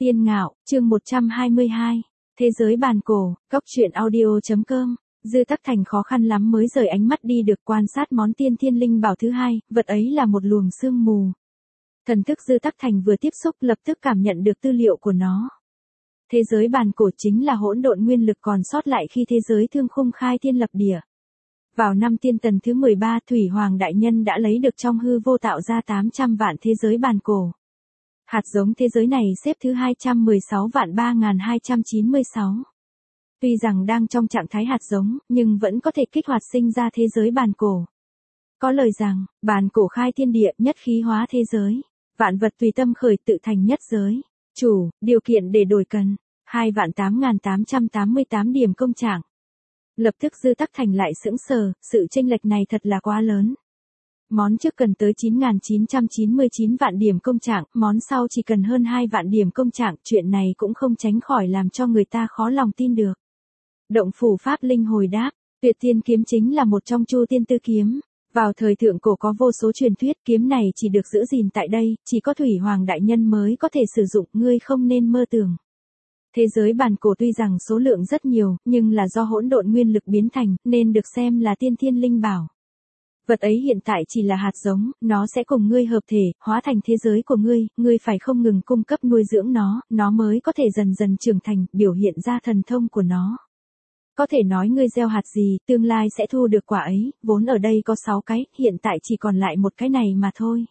Tiên Ngạo, chương 122. Thế giới bàn cổ, góc truyện audio.com. Dư Tắc Thành khó khăn lắm mới rời ánh mắt đi được quan sát món tiên thiên linh bảo thứ hai, vật ấy là một luồng sương mù. Thần thức Dư Tắc Thành vừa tiếp xúc lập tức cảm nhận được tư liệu của nó. Thế giới bàn cổ chính là hỗn độn nguyên lực còn sót lại khi thế giới thương khung khai thiên lập địa. Vào năm Tiên Tần thứ 13, Thủy Hoàng Đại Nhân đã lấy được trong hư vô tạo ra 800 vạn thế giới bàn cổ. Hạt giống thế giới này xếp thứ 216 vạn 3296. Tuy rằng đang trong trạng thái hạt giống, nhưng vẫn có thể kích hoạt sinh ra thế giới bàn cổ. Có lời rằng, bàn cổ khai thiên địa, nhất khí hóa thế giới. Vạn vật tùy tâm khởi tự thành nhất giới. Chủ, điều kiện để đổi cần. 2.8888 điểm công trạng. Lập tức Dư Tắc Thành lại sững sờ, sự chênh lệch này thật là quá lớn. Món trước cần tới 9.999 vạn điểm công trạng, món sau chỉ cần hơn 2 vạn điểm công trạng, chuyện này cũng không tránh khỏi làm cho người ta khó lòng tin được. Động phủ Pháp Linh hồi đáp, Tuyệt Thiên kiếm chính là một trong Chu Tiên Tư kiếm. Vào thời thượng cổ có vô số truyền thuyết, kiếm này chỉ được giữ gìn tại đây, chỉ có Thủy Hoàng Đại Nhân mới có thể sử dụng, ngươi không nên mơ tưởng. Thế giới bàn cổ tuy rằng số lượng rất nhiều, nhưng là do hỗn độn nguyên lực biến thành, nên được xem là tiên thiên linh bảo. Vật ấy hiện tại chỉ là hạt giống, nó sẽ cùng ngươi hợp thể, hóa thành thế giới của ngươi phải không ngừng cung cấp nuôi dưỡng nó mới có thể dần dần trưởng thành, biểu hiện ra thần thông của nó. Có thể nói ngươi gieo hạt gì, tương lai sẽ thu được quả ấy, vốn ở đây có 6 cái, hiện tại chỉ còn lại một cái này mà thôi.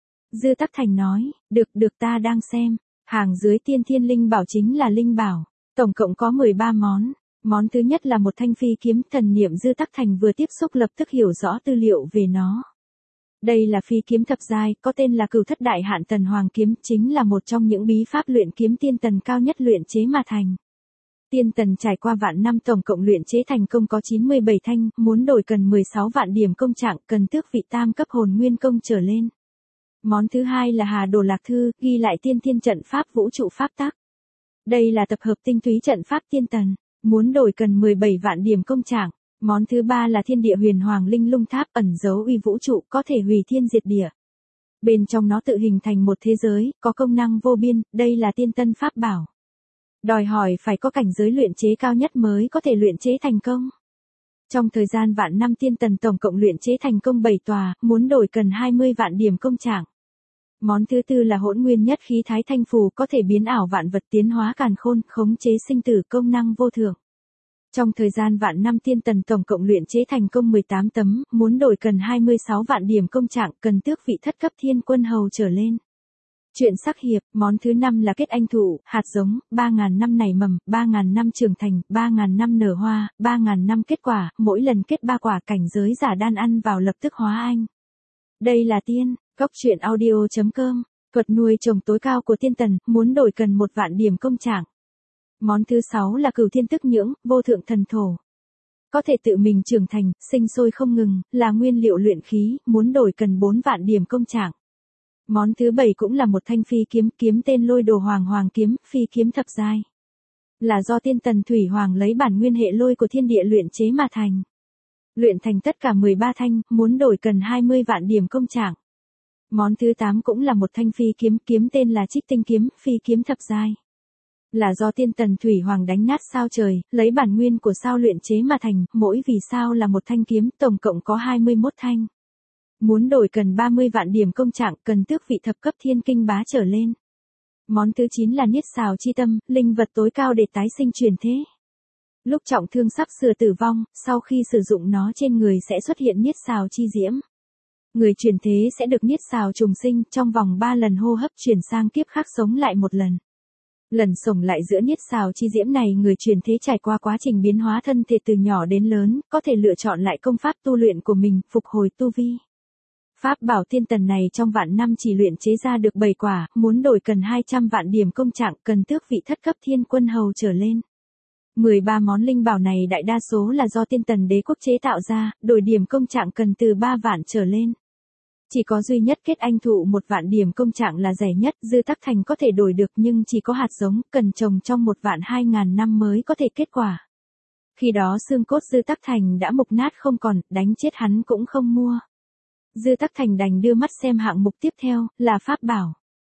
Dư Tắc Thành nói, được ta đang xem, hàng dưới tiên thiên linh bảo chính là linh bảo, tổng cộng có 13 món. Món thứ nhất là một thanh phi kiếm, thần niệm Dư Tắc Thành vừa tiếp xúc lập tức hiểu rõ tư liệu về nó. Đây là phi kiếm thập giai, có tên là Cửu Thất Đại Hạn Tần Hoàng kiếm, chính là một trong những bí pháp luyện kiếm tiên tần cao nhất luyện chế mà thành. Tiên tần trải qua vạn năm tổng cộng luyện chế thành công có 97 thanh, muốn đổi cần 16 vạn điểm công trạng, cần tước vị tam cấp hồn nguyên công trở lên. Món thứ hai là Hà Đồ Lạc Thư, ghi lại tiên thiên trận pháp vũ trụ pháp tắc. Đây là tập hợp tinh túy trận pháp tiên tần. Muốn đổi cần 17 vạn điểm công trạng. Món thứ ba là Thiên Địa Huyền Hoàng Linh Lung Tháp, ẩn giấu uy vũ trụ, có thể hủy thiên diệt địa. Bên trong nó tự hình thành một thế giới, có công năng vô biên, đây là tiên tân pháp bảo. Đòi hỏi phải có cảnh giới luyện chế cao nhất mới có thể luyện chế thành công. Trong thời gian vạn năm tiên tần tổng cộng luyện chế thành công 7 tòa, muốn đổi cần 20 vạn điểm công trạng. Món thứ tư là Hỗn Nguyên Nhất Khí Thái Thanh Phù, có thể biến ảo vạn vật, tiến hóa càn khôn, khống chế sinh tử, công năng vô thượng. Trong thời gian vạn năm tiên tần tổng cộng luyện chế thành công 18 tấm, muốn đổi cần 26 vạn điểm công trạng, cần tước vị thất cấp thiên quân hầu trở lên. Chuyện sắc hiệp, món thứ năm là Kết Anh Thụ, hạt giống, 3.000 năm nảy mầm, 3.000 năm trưởng thành, 3.000 năm nở hoa, 3.000 năm kết quả, mỗi lần kết 3 quả, cảnh giới giả đan ăn vào lập tức hóa anh. Đây là tiên. Góc truyện audio.com, thuật nuôi trồng tối cao của tiên tần, muốn đổi cần 1 vạn điểm công trạng. Món thứ 6 là Cửu Thiên Tức Nhưỡng, vô thượng thần thổ. Có thể tự mình trưởng thành, sinh sôi không ngừng, là nguyên liệu luyện khí, muốn đổi cần 4 vạn điểm công trạng. Món thứ 7 cũng là một thanh phi kiếm, kiếm tên Lôi Đồ Hoàng kiếm, phi kiếm thập giai. Là do tiên tần Thủy Hoàng lấy bản nguyên hệ lôi của thiên địa luyện chế mà thành. Luyện thành tất cả 13 thanh, muốn đổi cần 20 vạn điểm công trạng. Món thứ 8 cũng là một thanh phi kiếm, kiếm tên là Trích Tinh kiếm, phi kiếm thập giai. Là do tiên tần Thủy Hoàng đánh nát sao trời, lấy bản nguyên của sao luyện chế mà thành, mỗi vì sao là một thanh kiếm, tổng cộng có 21 thanh. Muốn đổi cần 30 vạn điểm công trạng, cần tước vị thập cấp thiên kinh bá trở lên. Món thứ 9 là Niết Xào Chi Tâm, linh vật tối cao để tái sinh truyền thế. Lúc trọng thương sắp sửa tử vong, sau khi sử dụng nó trên người sẽ xuất hiện Niết Xào Chi Diễm. Người truyền thế sẽ được niết xào trùng sinh, trong vòng 3 lần hô hấp chuyển sang kiếp khác sống lại một lần. Lần sống lại giữa niết xào chi diễm này, người truyền thế trải qua quá trình biến hóa thân thể từ nhỏ đến lớn, có thể lựa chọn lại công pháp tu luyện của mình, phục hồi tu vi. Pháp bảo tiên tần này trong vạn năm chỉ luyện chế ra được 7 quả, muốn đổi cần 200 vạn điểm công trạng, cần tước vị thất cấp thiên quân hầu trở lên. 13 món linh bảo này đại đa số là do tiên tần đế quốc chế tạo ra, đổi điểm công trạng cần từ 3 vạn trở lên. Chỉ có duy nhất Kết Anh Thụ 1 vạn điểm công trạng là rẻ nhất, Dư Tắc Thành có thể đổi được nhưng chỉ có hạt giống, cần trồng trong 1 vạn 2.000 năm mới có thể kết quả. Khi đó xương cốt Dư Tắc Thành đã mục nát không còn, đánh chết hắn cũng không mua. Dư Tắc Thành đành đưa mắt xem hạng mục tiếp theo, là pháp bảo.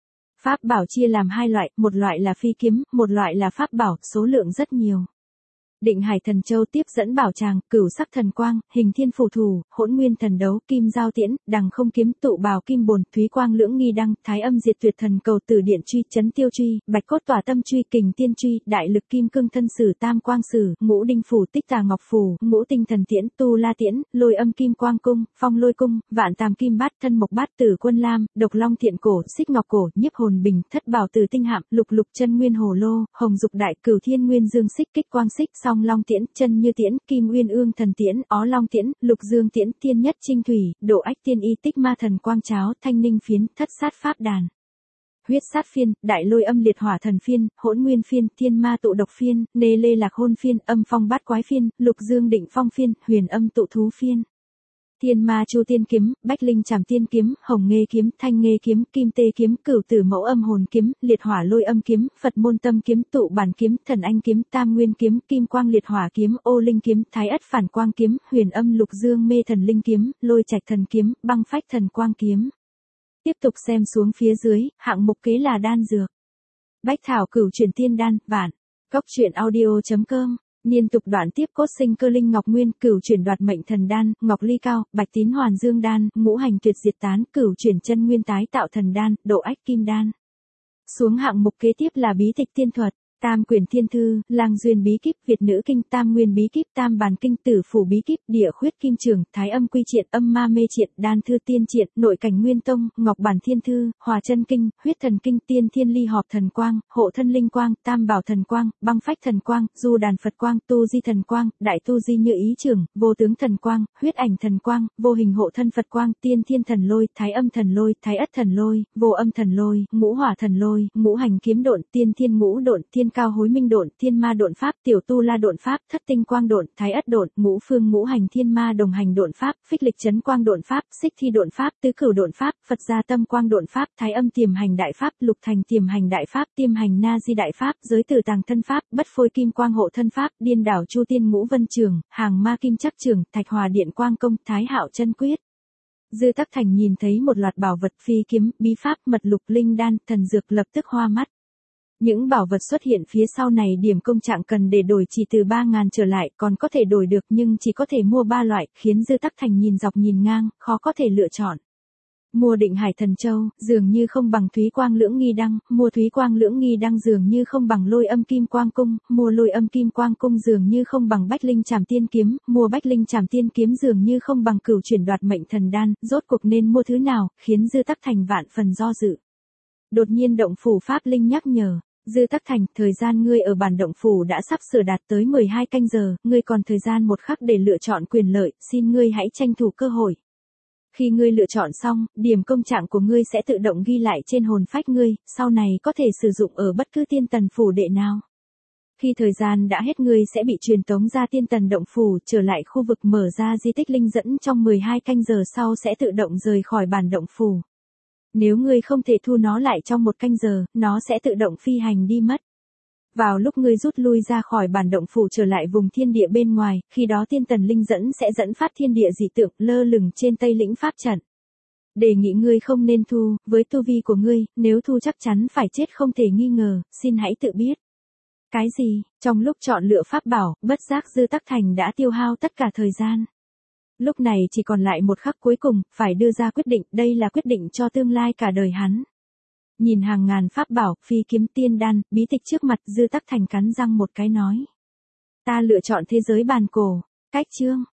Pháp bảo chia làm hai loại, một loại là phi kiếm, một loại là pháp bảo, số lượng rất nhiều. Định Hải Thần Châu tiếp dẫn bảo tràng, Cửu Sắc Thần Quang, Hình Thiên Phù Thủ, Hỗn Nguyên Thần Đấu, Kim Giao Tiễn, Đằng Không Kiếm, Tụ Bào Kim Bồn, Thúy Quang Lưỡng Nghi Đăng, Thái Âm Diệt Tuyệt Thần Cầu, Tử Điện Truy, Chấn Tiêu Truy, Bạch Cốt Tỏa Tâm Truy, Kình Tiên Truy, Đại Lực Kim Cương Thân Sử, Tam Quang Sử, Ngũ Đinh Phủ, Tích Tà Ngọc Phủ, Ngũ Tinh Thần Tiễn, Tu La Tiễn, Lôi Âm Kim Quang Cung, Phong Lôi Cung, Vạn Tàm Kim Bát, Thân Mộc Bát Tử Quân Lam, Độc Long Thiện Cổ, Xích Ngọc Cổ, Nhiếp Hồn Bình, Thất Bảo Tử Tinh Hạm, Lục Lục Chân Nguyên Hồ Lô, Hồng Dục Đại, Cửu Thiên Nguyên Dương Xích, Kích Quang Xích, Song Long Tiễn, Chân Như Tiễn, Kim Uyên Ương Thần Tiễn, Ó Long Tiễn, Lục Dương Tiễn, Tiên Nhất Trinh Thủy, Độ Ách Tiên Y, Tích Ma Thần Quang Cháo, Thanh Ninh Phiến, Thất Sát Pháp Đàn, Huyết Sát Phiên, Đại Lôi Âm Liệt Hỏa Thần Phiên, Hỗn Nguyên Phiên, Thiên Ma Tụ Độc Phiên, Nê Lê Lạc Hôn Phiên, Âm Phong Bát Quái Phiên, Lục Dương Định Phong Phiên, Huyền Âm Tụ Thú Phiên. Thiên Ma Chu Tiên Kiếm, Bách Linh Trảm Tiên Kiếm, Hồng Nghê Kiếm, Thanh Nghê Kiếm, Kim Tê Kiếm, Cửu Tử Mẫu Âm Hồn Kiếm, Liệt Hỏa Lôi Âm Kiếm, Phật Môn Tâm Kiếm, Tụ Bản Kiếm, Thần Anh Kiếm, Tam Nguyên Kiếm, Kim Quang Liệt Hỏa Kiếm, Ô Linh Kiếm, Thái Ất Phản Quang Kiếm, Huyền Âm Lục Dương Mê Thần Linh Kiếm, Lôi Trạch Thần Kiếm, Băng Phách Thần Quang Kiếm. Tiếp tục xem xuống phía dưới, hạng mục kế là đan dược. Bách thảo cửu chuyển tiên đan, bản. Góc truyện audio.com. Liên tục đoạn tiếp cốt sinh cơ linh ngọc nguyên, cửu chuyển đoạt mệnh thần đan, ngọc ly cao, bạch tín hoàn dương đan, ngũ hành tuyệt diệt tán, cửu chuyển chân nguyên tái tạo thần đan, độ ách kim đan. Xuống hạng mục kế tiếp là bí tịch tiên thuật. Tam Quyển Thiên Thư, Lang Duyên Bí Kíp, Việt Nữ Kinh, Tam Nguyên Bí Kíp, Tam Bàn Kinh, Tử Phủ Bí Kíp, Địa Khuyết Kim Trường, Thái Âm Quy Triện, Âm Ma Mê Triện, Đan Thư Tiên Triện, Nội Cảnh Nguyên Tông, Ngọc Bản Thiên Thư, Hòa Chân Kinh, Huyết Thần Kinh, Tiên Thiên Ly Họp Thần Quang, Hộ Thân Linh Quang, Tam Bảo Thần Quang, Băng Phách Thần Quang, Du Đàn Phật Quang, Tu Di Thần Quang, Đại Tu Di Như Ý Trường, Vô Tướng Thần Quang, Huyết Ảnh Thần Quang, Vô Hình Hộ Thân Phật Quang, Tiên Thiên Thần Lôi, Thái Âm Thần Lôi, Thái Ất Thần Lôi, Vô Âm Thần Lôi, Ngũ Hỏa Thần Lôi, Ngũ Hành Kiếm Độn, Tiên Thiên Ngũ Độn, Thiên Cao Hối Minh Độn, Thiên Ma Độn Pháp, Tiểu Tu La Độn Pháp, Thất Tinh Quang Độn, Thái Ất Độn, Ngũ Phương Ngũ Hành Thiên Ma Đồng Hành Độn Pháp, Phích Lịch Chấn Quang Độn Pháp, Xích Thi Độn Pháp, Tứ Cửu Độn Pháp, Phật Gia Tâm Quang Độn Pháp, Thái Âm Tiềm Hành Đại Pháp, Lục Thành Tiềm Hành Đại Pháp, Tiềm Hành Na Di Đại Pháp, Giới Tử Tàng Thân Pháp, Bất Phôi Kim Quang Hộ Thân Pháp, Điên Đảo Chu Tiên Ngũ Vân Trường, Hàng Ma Kim Chắc Trường, Thạch Hòa Điện Quang Công, Thái Hạo Chân Quyết. Dư Tắc Thành nhìn thấy một loạt bảo vật phi kiếm, bí pháp, mật lục, linh đan, thần dược lập tức hoa mắt. Những bảo vật xuất hiện phía sau này điểm công trạng cần để đổi chỉ từ 3.000 trở lại, còn có thể đổi được nhưng chỉ có thể mua 3 loại, khiến Dư Tắc Thành nhìn dọc nhìn ngang, khó có thể lựa chọn. Mua Định Hải Thần Châu, dường như không bằng Thúy Quang Lưỡng Nghi Đăng, mua Thúy Quang Lưỡng Nghi Đăng dường như không bằng Lôi Âm Kim Quang Cung, mua Lôi Âm Kim Quang Cung dường như không bằng Bách Linh Trảm Tiên Kiếm, mua Bách Linh Trảm Tiên Kiếm dường như không bằng Cửu Chuyển Đoạt Mệnh Thần Đan, rốt cuộc nên mua thứ nào, khiến Dư Tắc Thành vạn phần do dự. Đột nhiên động phủ Pháp Linh nhắc nhở. Dư Tắc Thành, thời gian ngươi ở bản động phủ đã sắp sửa đạt tới 12 canh giờ, ngươi còn thời gian một khắc để lựa chọn quyền lợi, xin ngươi hãy tranh thủ cơ hội. Khi ngươi lựa chọn xong, điểm công trạng của ngươi sẽ tự động ghi lại trên hồn phách ngươi, sau này có thể sử dụng ở bất cứ tiên tần phủ đệ nào. Khi thời gian đã hết ngươi sẽ bị truyền tống ra tiên tần động phủ, trở lại khu vực mở ra di tích linh dẫn trong 12 canh giờ sau sẽ tự động rời khỏi bản động phủ. Nếu ngươi không thể thu nó lại trong 1 canh giờ, nó sẽ tự động phi hành đi mất. Vào lúc ngươi rút lui ra khỏi bản động phủ trở lại vùng thiên địa bên ngoài, khi đó tiên tần linh dẫn sẽ dẫn phát thiên địa dị tượng lơ lửng trên Tây Lĩnh Pháp trận. Đề nghị ngươi không nên thu, với tu vi của ngươi, nếu thu chắc chắn phải chết không thể nghi ngờ, xin hãy tự biết. Cái gì? Trong lúc chọn lựa pháp bảo, bất giác Dư Tắc Thành đã tiêu hao tất cả thời gian. Lúc này chỉ còn lại một khắc cuối cùng, phải đưa ra quyết định, đây là quyết định cho tương lai cả đời hắn. Nhìn hàng ngàn pháp bảo, phi kiếm tiên đan, bí tịch trước mặt, Dư Tắc Thành cắn răng một cái nói. Ta lựa chọn thế giới bàn cổ. Cách chương.